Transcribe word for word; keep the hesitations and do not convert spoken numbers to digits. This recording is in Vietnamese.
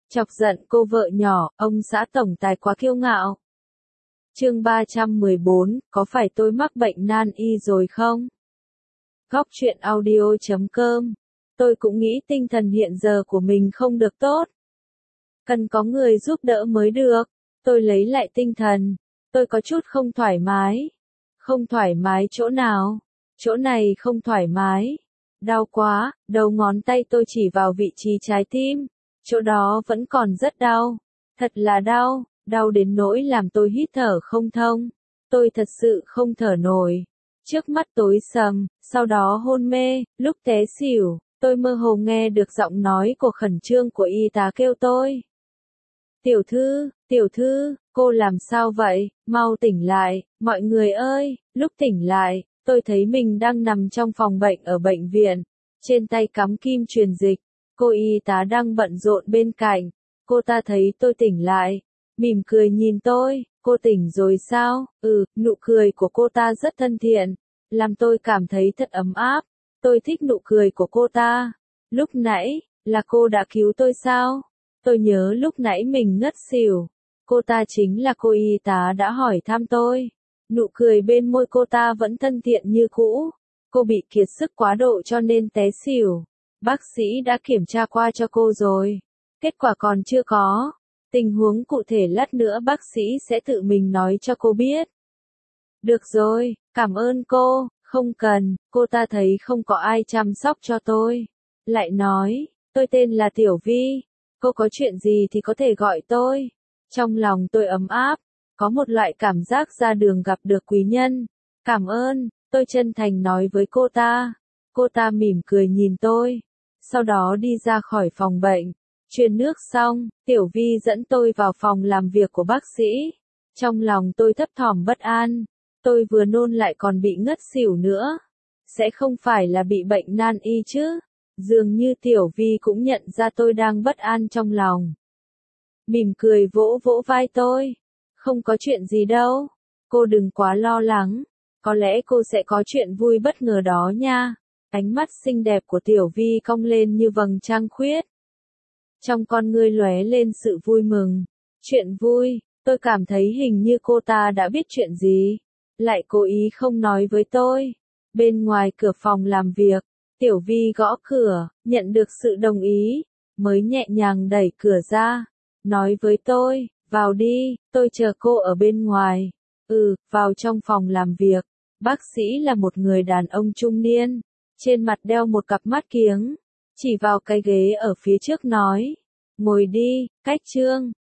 Chọc giận cô vợ nhỏ, ông xã tổng tài quá kiêu ngạo. Chương ba trăm mười bốn, có phải tôi mắc bệnh nan y rồi không? Góc truyện audio chấm com. Tôi cũng nghĩ tinh thần hiện giờ của mình không được tốt. Cần có người giúp đỡ mới được. Tôi lấy lại tinh thần. Tôi có chút không thoải mái. Không thoải mái chỗ nào? Chỗ này không thoải mái. Đau quá, đầu ngón tay tôi chỉ vào vị trí trái tim. Chỗ đó vẫn còn rất đau. Thật là đau, đau đến nỗi làm tôi hít thở không thông. Tôi thật sự không thở nổi. Trước mắt tối sầm, sau đó hôn mê, lúc té xỉu, tôi mơ hồ nghe được giọng nói của khẩn trương của y tá kêu tôi. Tiểu thư, tiểu thư, cô làm sao vậy, mau tỉnh lại, mọi người ơi, lúc tỉnh lại, tôi thấy mình đang nằm trong phòng bệnh ở bệnh viện, trên tay cắm kim truyền dịch, cô y tá đang bận rộn bên cạnh, cô ta thấy tôi tỉnh lại, mỉm cười nhìn tôi, cô tỉnh rồi sao, ừ, nụ cười của cô ta rất thân thiện, làm tôi cảm thấy thật ấm áp, tôi thích nụ cười của cô ta, lúc nãy, là cô đã cứu tôi sao? Tôi nhớ lúc nãy mình ngất xỉu, cô ta chính là cô y tá đã hỏi thăm tôi. Nụ cười bên môi cô ta vẫn thân thiện như cũ. Cô bị kiệt sức quá độ cho nên té xỉu. Bác sĩ đã kiểm tra qua cho cô rồi. Kết quả còn chưa có. Tình huống cụ thể lát nữa bác sĩ sẽ tự mình nói cho cô biết. Được rồi, cảm ơn cô, không cần, cô ta thấy không có ai chăm sóc cho tôi. Lại nói, tôi tên là Tiểu Vi. Cô có chuyện gì thì có thể gọi tôi. Trong lòng tôi ấm áp, có một loại cảm giác ra đường gặp được quý nhân. Cảm ơn, tôi chân thành nói với cô ta. Cô ta mỉm cười nhìn tôi. Sau đó đi ra khỏi phòng bệnh. Truyền nước xong, Tiểu Vi dẫn tôi vào phòng làm việc của bác sĩ. Trong lòng tôi thấp thỏm bất an. Tôi vừa nôn lại còn bị ngất xỉu nữa. Sẽ không phải là bị bệnh nan y chứ? Dường như Tiểu Vi cũng nhận ra tôi đang bất an trong lòng. Mỉm cười vỗ vỗ vai tôi. Không có chuyện gì đâu. Cô đừng quá lo lắng. Có lẽ cô sẽ có chuyện vui bất ngờ đó nha. Ánh mắt xinh đẹp của Tiểu Vi cong lên như vầng trăng khuyết. Trong con ngươi lóe lên sự vui mừng. Chuyện vui, tôi cảm thấy hình như cô ta đã biết chuyện gì. Lại cố ý không nói với tôi. Bên ngoài cửa phòng làm việc. Tiểu Vi gõ cửa, nhận được sự đồng ý, mới nhẹ nhàng đẩy cửa ra, nói với tôi, vào đi, tôi chờ cô ở bên ngoài. Ừ, vào trong phòng làm việc, bác sĩ là một người đàn ông trung niên, trên mặt đeo một cặp mắt kiếng, chỉ vào cái ghế ở phía trước nói, ngồi đi, Cách Trương,